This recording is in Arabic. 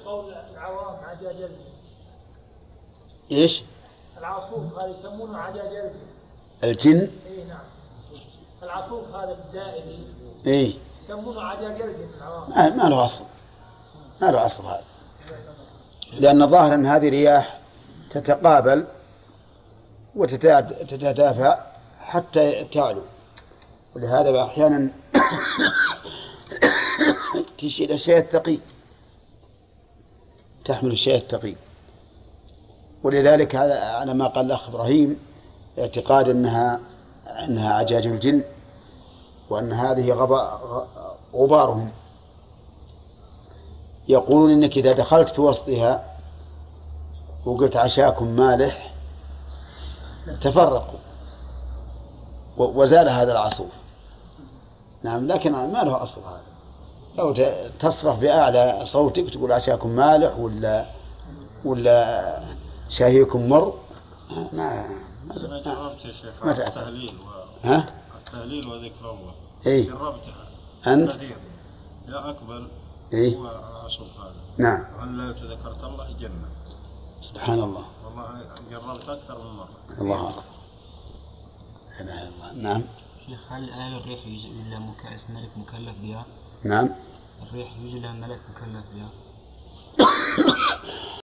قول العوام عجاجل. إيش؟ العصوف هذا يسمونه عجاجل. الجن؟ إيه نعم. العصوف هذا الدائري. إيه. يسمونه عجاجل العوام. ما له أصل. ما له أصل هذا. لأن ظاهر أن هذه رياح تتقابل وتتدافع حتى تعلو، ولهذا أحيانا تشيل الشيء الثقيل، تحمل الشيء الثقيل. ولذلك على ما قال الأخ إبراهيم اعتقاد أنها عجاج الجن، وأن هذه غبارهم. يقولون إنك إذا دخلت في وسطها وقلت عشاكم مالح تفرقوا وزال هذا العصوف. نعم، لكن ما له أصل هذا. لو تصرف بأعلى صوتك تقول عشاكم مالح ولا شاهيكم مر، أنا جربت يا شيخ التهليل وذكر الله. إيه؟ جربتها أنت؟ كثير يا أكبر. إيه؟ هو العصوف هذا. نعم. هل تذكرت الله جنة. سبحان الله. والله جربت أكثر من مرة. الله أكبر. لا إله إلا الله. نعم. شيخ، هل الريح يوجد لها ملك مكلف بها؟ نعم. الريح يوجد لها ملك مكلف بها؟